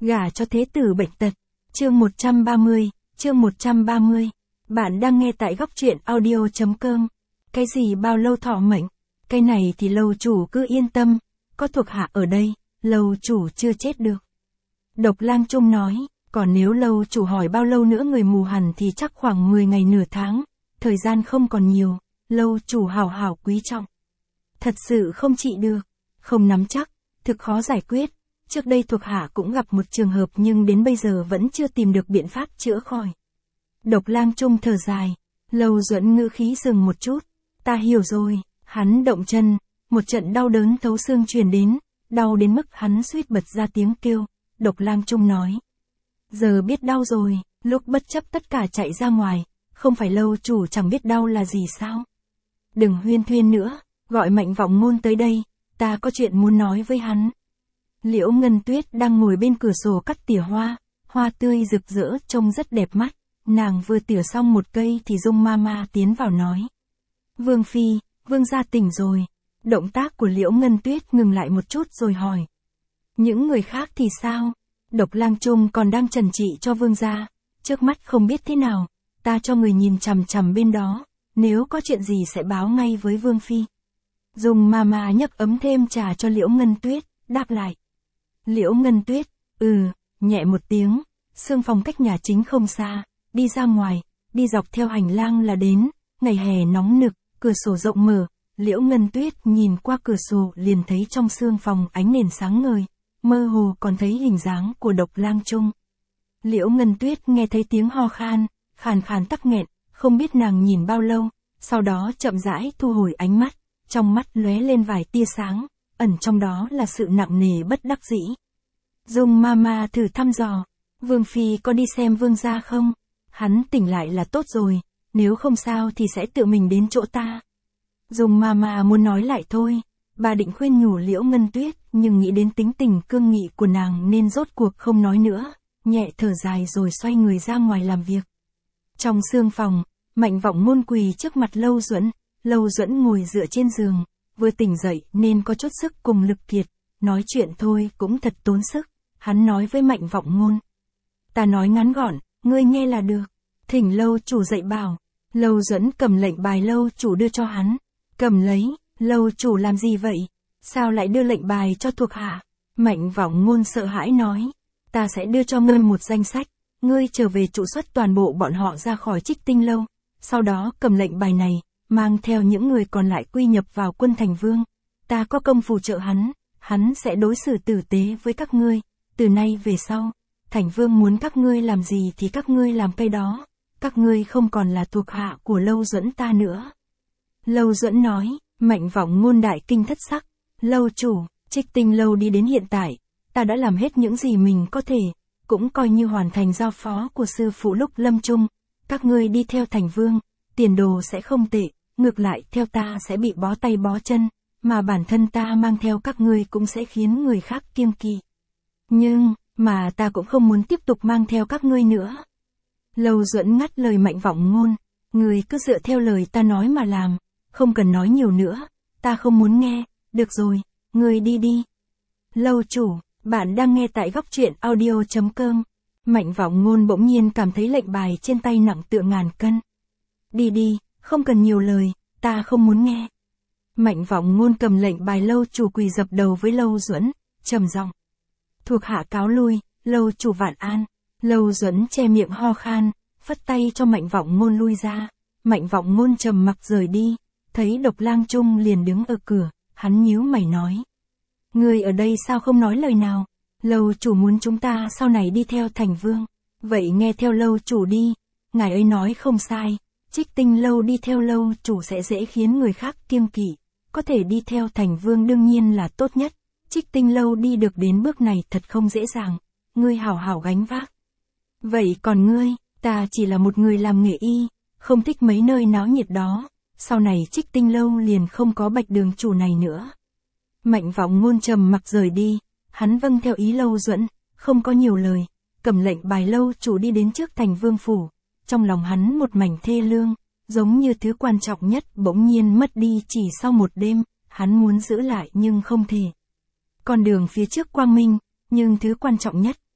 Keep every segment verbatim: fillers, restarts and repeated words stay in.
Gả cho thế tử bệnh tật. Chương một trăm ba mươi, chương một trăm ba mươi. Bạn đang nghe tại góc truyện audio chấm com. Cái gì bao lâu thọ mệnh? Cái này thì lâu chủ cứ yên tâm, có thuộc hạ ở đây, lâu chủ chưa chết được. Độc Lang Trung nói, còn nếu lâu chủ hỏi bao lâu nữa người mù hẳn thì chắc khoảng mười ngày nửa tháng, thời gian không còn nhiều, lâu chủ hảo hảo quý trọng. Thật sự không trị được, không nắm chắc, thực khó giải quyết. Trước đây thuộc hạ cũng gặp một trường hợp nhưng đến bây giờ vẫn chưa tìm được biện pháp chữa khỏi. Độc Lang Trung thở dài, Lâu Duẫn ngữ khí dừng một chút, ta hiểu rồi, hắn động chân, một trận đau đớn thấu xương truyền đến, đau đến mức hắn suýt bật ra tiếng kêu. Độc Lang Trung nói, giờ biết đau rồi, lúc bất chấp tất cả chạy ra ngoài, không phải lâu chủ chẳng biết đau là gì sao? Đừng huyên thuyên nữa, gọi Mạnh Vọng Ngôn tới đây, ta có chuyện muốn nói với hắn. Liễu Ngân Tuyết đang ngồi bên cửa sổ cắt tỉa hoa, hoa tươi rực rỡ trông rất đẹp mắt, nàng vừa tỉa xong một cây thì Dung Mama tiến vào nói. Vương Phi, Vương gia tỉnh rồi. Động tác của Liễu Ngân Tuyết ngừng lại một chút rồi hỏi. Những người khác thì sao? Độc Lang Trung còn đang trần trị cho Vương gia, trước mắt không biết thế nào, ta cho người nhìn chằm chằm bên đó, nếu có chuyện gì sẽ báo ngay với Vương Phi. Dung Mama nhấp ấm thêm trà cho Liễu Ngân Tuyết, đáp lại. Liễu Ngân Tuyết, ừ, nhẹ một tiếng, sương phòng cách nhà chính không xa, đi ra ngoài, đi dọc theo hành lang là đến, ngày hè nóng nực, cửa sổ rộng mở, Liễu Ngân Tuyết nhìn qua cửa sổ liền thấy trong sương phòng ánh nền sáng ngời, mơ hồ còn thấy hình dáng của Độc Lang Trung. Liễu Ngân Tuyết nghe thấy tiếng ho khan, khàn khàn tắc nghẹn, không biết nàng nhìn bao lâu, sau đó chậm rãi thu hồi ánh mắt, trong mắt lóe lên vài tia sáng, ẩn trong đó là sự nặng nề bất đắc dĩ. Dung Mama thử thăm dò, Vương Phi có đi xem Vương gia không? Hắn tỉnh lại là tốt rồi, nếu không sao thì sẽ tự mình đến chỗ ta. Dung Mama muốn nói lại thôi, bà định khuyên nhủ Liễu Ngân Tuyết, nhưng nghĩ đến tính tình cương nghị của nàng nên rốt cuộc không nói nữa, nhẹ thở dài rồi xoay người ra ngoài làm việc. Trong sương phòng, Mạnh Vọng Ngôn quỳ trước mặt Lâu Duẫn, Lâu Duẫn ngồi dựa trên giường, vừa tỉnh dậy nên có chút sức cùng lực kiệt, nói chuyện thôi cũng thật tốn sức, hắn nói với Mạnh Vọng Ngôn. Ta nói ngắn gọn, ngươi nghe là được, thỉnh lâu chủ dạy bảo. Lâu Duẫn cầm lệnh bài lâu chủ đưa cho hắn, cầm lấy, lâu chủ làm gì vậy? Sao lại đưa lệnh bài cho thuộc hạ? Mạnh Vọng Ngôn sợ hãi nói, ta sẽ đưa cho ngươi một danh sách, ngươi trở về trụ xuất toàn bộ bọn họ ra khỏi Trích Tinh lâu, sau đó cầm lệnh bài này, mang theo những người còn lại quy nhập vào quân Thành Vương, ta có công phù trợ hắn, hắn sẽ đối xử tử tế với các ngươi, từ nay về sau, Thành Vương muốn các ngươi làm gì thì các ngươi làm cái đó, các ngươi không còn là thuộc hạ của Lâu Duẫn ta nữa. Lâu Duẫn nói, Mạnh Vọng Ngôn đại kinh thất sắc, lâu chủ, Trích Tinh lâu đi đến hiện tại, ta đã làm hết những gì mình có thể, cũng coi như hoàn thành giao phó của sư phụ lúc lâm chung, các ngươi đi theo Thành Vương, tiền đồ sẽ không tệ, ngược lại theo ta sẽ bị bó tay bó chân, mà bản thân ta mang theo các ngươi cũng sẽ khiến người khác kiêng kỵ. Nhưng, mà ta cũng không muốn tiếp tục mang theo các ngươi nữa. Lâu Duẫn ngắt lời Mạnh Vọng Ngôn, ngươi cứ dựa theo lời ta nói mà làm, không cần nói nhiều nữa, ta không muốn nghe, được rồi, ngươi đi đi. Lâu chủ, bạn đang nghe tại góc truyện audio chấm com. Mạnh Vọng Ngôn bỗng nhiên cảm thấy lệnh bài trên tay nặng tựa ngàn cân. Đi đi, không cần nhiều lời, ta không muốn nghe. Mạnh Vọng Ngôn cầm lệnh bài lâu chủ quỳ dập đầu với Lâu Duẫn, trầm giọng. Thuộc hạ cáo lui, lâu chủ vạn an. Lâu Duẫn che miệng ho khan, phất tay cho Mạnh Vọng Ngôn lui ra. Mạnh Vọng Ngôn trầm mặc rời đi, thấy Độc Lang Trung liền đứng ở cửa, hắn nhíu mày nói. Ngươi ở đây sao không nói lời nào? Lâu chủ muốn chúng ta sau này đi theo Thành Vương, vậy nghe theo lâu chủ đi, ngài ấy nói không sai, Trích Tinh lâu đi theo lâu chủ sẽ dễ khiến người khác kiêng kỵ, có thể đi theo Thành Vương đương nhiên là tốt nhất, Trích Tinh lâu đi được đến bước này thật không dễ dàng, ngươi hảo hảo gánh vác. Vậy còn ngươi, ta chỉ là một người làm nghề y, không thích mấy nơi náo nhiệt đó, sau này Trích Tinh lâu liền không có Bạch đường chủ này nữa. Mạnh Vọng Ngôn trầm mặc rời đi, hắn vâng theo ý Lâu Duẫn, không có nhiều lời, cầm lệnh bài lâu chủ đi đến trước Thành Vương phủ, trong lòng hắn một mảnh thê lương, giống như thứ quan trọng nhất bỗng nhiên mất đi chỉ sau một đêm, hắn muốn giữ lại nhưng không thể. Con đường phía trước quang minh, nhưng thứ quan trọng nhất,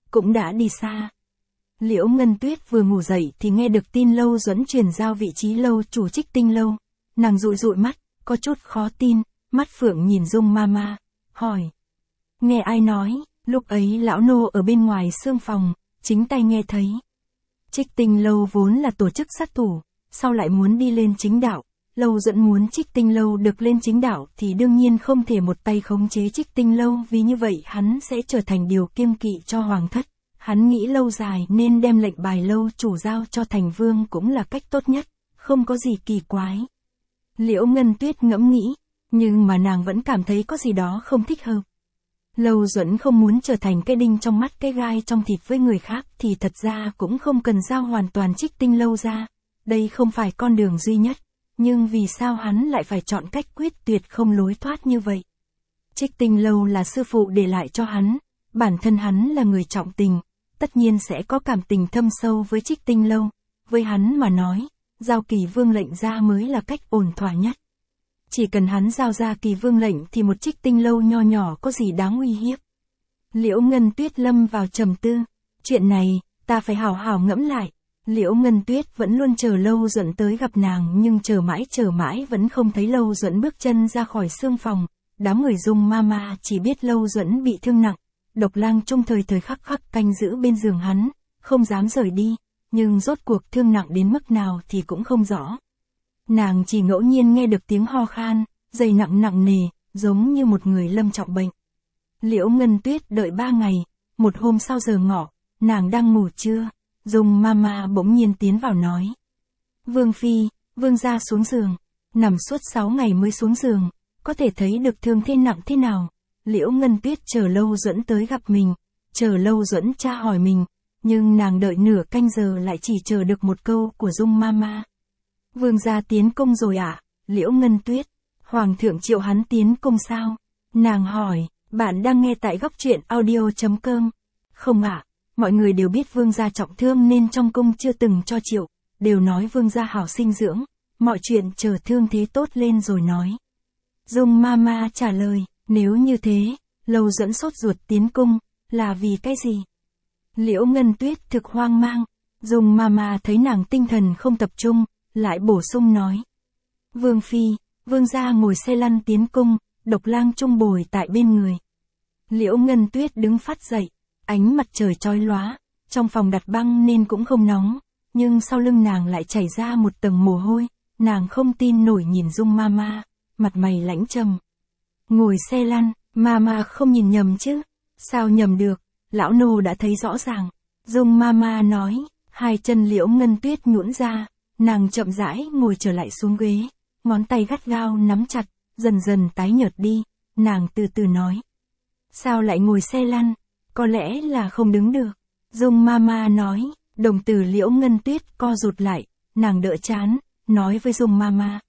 cũng đã đi xa. Liễu Ngân Tuyết vừa ngủ dậy thì nghe được tin Lâu Duẫn truyền giao vị trí lâu chủ Trích Tinh Lâu. Nàng dụi dụi mắt, có chút khó tin, mắt phượng nhìn Dung Mama, hỏi. Nghe ai nói, lúc ấy lão nô ở bên ngoài xương phòng, chính tay nghe thấy. Trích Tinh Lâu vốn là tổ chức sát thủ, sau lại muốn đi lên chính đạo. Lâu Duẫn muốn Trích Tinh Lâu được lên chính đạo thì đương nhiên không thể một tay khống chế Trích Tinh Lâu, vì như vậy hắn sẽ trở thành điều kiêng kỵ cho hoàng thất. Hắn nghĩ lâu dài nên đem lệnh bài lâu chủ giao cho thành vương cũng là cách tốt nhất, không có gì kỳ quái. Liễu Ngân Tuyết ngẫm nghĩ, nhưng mà nàng vẫn cảm thấy có gì đó không thích hợp. Lâu Duẫn không muốn trở thành cái đinh trong mắt cái gai trong thịt với người khác thì thật ra cũng không cần giao hoàn toàn Trích Tinh Lâu ra. Đây không phải con đường duy nhất, nhưng vì sao hắn lại phải chọn cách quyết tuyệt không lối thoát như vậy? Trích Tinh Lâu là sư phụ để lại cho hắn, bản thân hắn là người trọng tình, tất nhiên sẽ có cảm tình thâm sâu với Trích Tinh Lâu. Với hắn mà nói, giao Kỳ Vương lệnh ra mới là cách ổn thỏa nhất. Chỉ cần hắn giao ra Kỳ Vương lệnh thì một Trích Tinh Lâu nho nhỏ có gì đáng uy hiếp. Liễu Ngân Tuyết lâm vào trầm tư, chuyện này, ta phải hảo hảo ngẫm lại. Liễu Ngân Tuyết vẫn luôn chờ Lâu Duẫn tới gặp nàng, nhưng chờ mãi chờ mãi vẫn không thấy Lâu Duẫn bước chân ra khỏi xương phòng. Đám người Dung Mama chỉ biết Lâu Duẫn bị thương nặng. Độc Lang Trung thời thời khắc khắc canh giữ bên giường hắn, không dám rời đi, nhưng rốt cuộc thương nặng đến mức nào thì cũng không rõ. Nàng chỉ ngẫu nhiên nghe được tiếng ho khan, dày nặng nặng nề, giống như một người lâm trọng bệnh. Liễu Ngân Tuyết đợi ba ngày, một hôm sau giờ ngọ, nàng đang ngủ trưa, Dung Mama bỗng nhiên tiến vào nói. Vương Phi, Vương gia xuống giường, nằm suốt sáu ngày mới xuống giường, có thể thấy được thương thế nặng thế nào. Liễu Ngân Tuyết chờ Lâu Duẫn tới gặp mình, chờ Lâu Duẫn tra hỏi mình, nhưng nàng đợi nửa canh giờ lại chỉ chờ được một câu của Dung Mama. Vương gia tiến cung rồi ạ, à? Liễu Ngân Tuyết, Hoàng thượng triệu hắn tiến cung sao? Nàng hỏi, bạn đang nghe tại góc truyện audio chấm com. Không ạ, à, mọi người đều biết Vương gia trọng thương nên trong cung chưa từng cho triệu, đều nói Vương gia hảo sinh dưỡng, mọi chuyện chờ thương thế tốt lên rồi nói. Dung Mama trả lời. Nếu như thế, Lâu Duẫn sốt ruột tiến cung, là vì cái gì? Liễu Ngân Tuyết thực hoang mang, Dung Mama thấy nàng tinh thần không tập trung, lại bổ sung nói. Vương Phi, Vương gia ngồi xe lăn tiến cung, Độc Lang Trung bồi tại bên người. Liễu Ngân Tuyết đứng phát dậy, ánh mặt trời chói lóa, trong phòng đặt băng nên cũng không nóng, nhưng sau lưng nàng lại chảy ra một tầng mồ hôi, nàng không tin nổi nhìn Dung Mama, mặt mày lãnh trầm. Ngồi xe lăn, Mama không nhìn nhầm chứ? Sao nhầm được, lão nô đã thấy rõ ràng. Dung Mama nói, hai chân Liễu Ngân Tuyết nhũn ra, nàng chậm rãi ngồi trở lại xuống ghế, ngón tay gắt gao nắm chặt, dần dần tái nhợt đi, nàng từ từ nói. Sao lại ngồi xe lăn, có lẽ là không đứng được. Dung Mama nói, đồng tử Liễu Ngân Tuyết co rụt lại, nàng đỡ chán, nói với Dung Mama.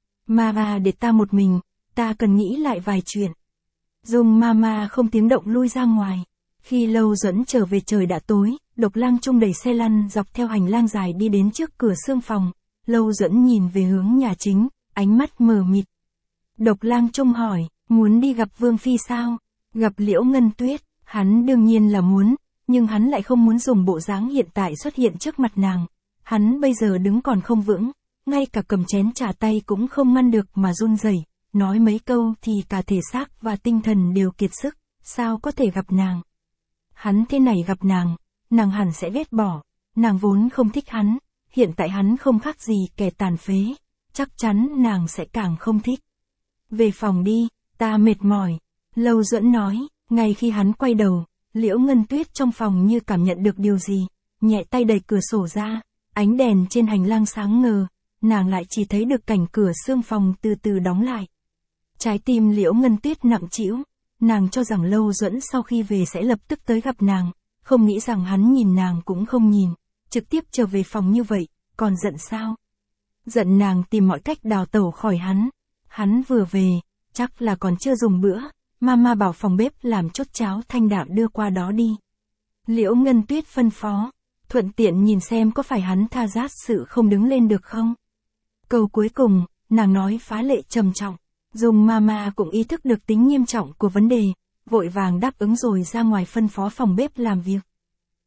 Mama để ta một mình. Ta cần nghĩ lại vài chuyện. Dung Mama không tiếng động lui ra ngoài. Khi Lâu Duẫn trở về trời đã tối, Độc Lang Trung đẩy xe lăn dọc theo hành lang dài đi đến trước cửa xương phòng. Lâu Duẫn nhìn về hướng nhà chính, ánh mắt mờ mịt. Độc Lang Trung hỏi, muốn đi gặp Vương Phi sao? Gặp Liễu Ngân Tuyết, hắn đương nhiên là muốn, nhưng hắn lại không muốn dùng bộ dáng hiện tại xuất hiện trước mặt nàng. Hắn bây giờ đứng còn không vững, ngay cả cầm chén trà tay cũng không ngăn được mà run rẩy. Nói mấy câu thì cả thể xác và tinh thần đều kiệt sức, sao có thể gặp nàng. Hắn thế này gặp nàng, nàng hẳn sẽ ghét bỏ, nàng vốn không thích hắn, hiện tại hắn không khác gì kẻ tàn phế, chắc chắn nàng sẽ càng không thích. Về phòng đi, ta mệt mỏi, Lâu Duẫn nói, ngay khi hắn quay đầu, Liễu Ngân Tuyết trong phòng như cảm nhận được điều gì, nhẹ tay đẩy cửa sổ ra, ánh đèn trên hành lang sáng ngời, nàng lại chỉ thấy được cảnh cửa xương phòng từ từ đóng lại. Trái tim Liễu Ngân Tuyết nặng trĩu, nàng cho rằng Lâu Duẫn sau khi về sẽ lập tức tới gặp nàng, không nghĩ rằng hắn nhìn nàng cũng không nhìn, trực tiếp trở về phòng như vậy, còn giận sao? Giận nàng tìm mọi cách đào tẩu khỏi hắn, hắn vừa về, chắc là còn chưa dùng bữa, Mama bảo phòng bếp làm chút cháo thanh đạm đưa qua đó đi. Liễu Ngân Tuyết phân phó, thuận tiện nhìn xem có phải hắn tha giác sự không đứng lên được không? Câu cuối cùng, nàng nói phá lệ trầm trọng. Dung Mama cũng ý thức được tính nghiêm trọng của vấn đề, vội vàng đáp ứng rồi ra ngoài phân phó phòng bếp làm việc.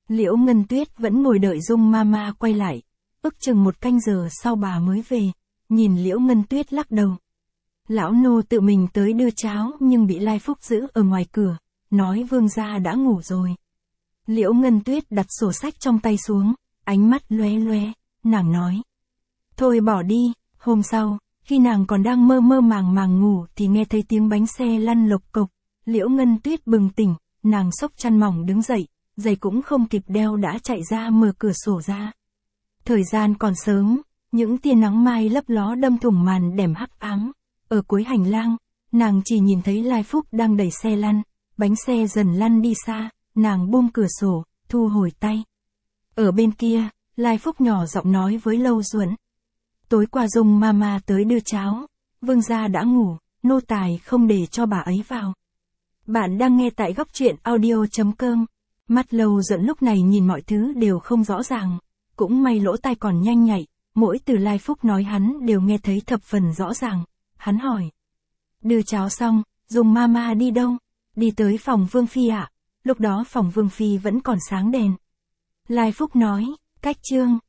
Liễu Ngân Tuyết vẫn ngồi đợi Dung Mama quay lại. Ước chừng một canh giờ sau bà mới về, nhìn Liễu Ngân Tuyết lắc đầu. Lão nô tự mình tới đưa cháo nhưng bị Lai Phúc giữ ở ngoài cửa, nói vương gia đã ngủ rồi. Liễu Ngân Tuyết đặt sổ sách trong tay xuống, ánh mắt lóe lóe, nàng nói. Thôi bỏ đi. Hôm sau, khi nàng còn đang mơ mơ màng màng ngủ thì nghe thấy tiếng bánh xe lăn lộc cộc. Liễu Ngân Tuyết bừng tỉnh, nàng xốc chăn mỏng đứng dậy, giày cũng không kịp đeo đã chạy ra mở cửa sổ ra. Thời gian còn sớm, những tia nắng mai lấp ló đâm thủng màn đẻm hắc ám. Ở cuối hành lang, nàng chỉ nhìn thấy Lai Phúc đang đẩy xe lăn, bánh xe dần lăn đi xa, nàng buông cửa sổ, thu hồi tay. Ở bên kia, Lai Phúc nhỏ giọng nói với Lâu Duẫn. Tối qua Dung Mama tới đưa cháo, vương gia đã ngủ, nô tài không để cho bà ấy vào. Bạn đang nghe tại góc truyện audio.com. Mắt Lâu Duẫn lúc này nhìn mọi thứ đều không rõ ràng, cũng may lỗ tai còn nhanh nhạy, mỗi từ Lai Phúc nói hắn đều nghe thấy thập phần rõ ràng. Hắn hỏi. Đưa cháo xong, Dung Mama đi đâu? Đi tới phòng Vương Phi ạ. À? Lúc đó phòng Vương Phi vẫn còn sáng đèn. Lai Phúc nói, cách trương.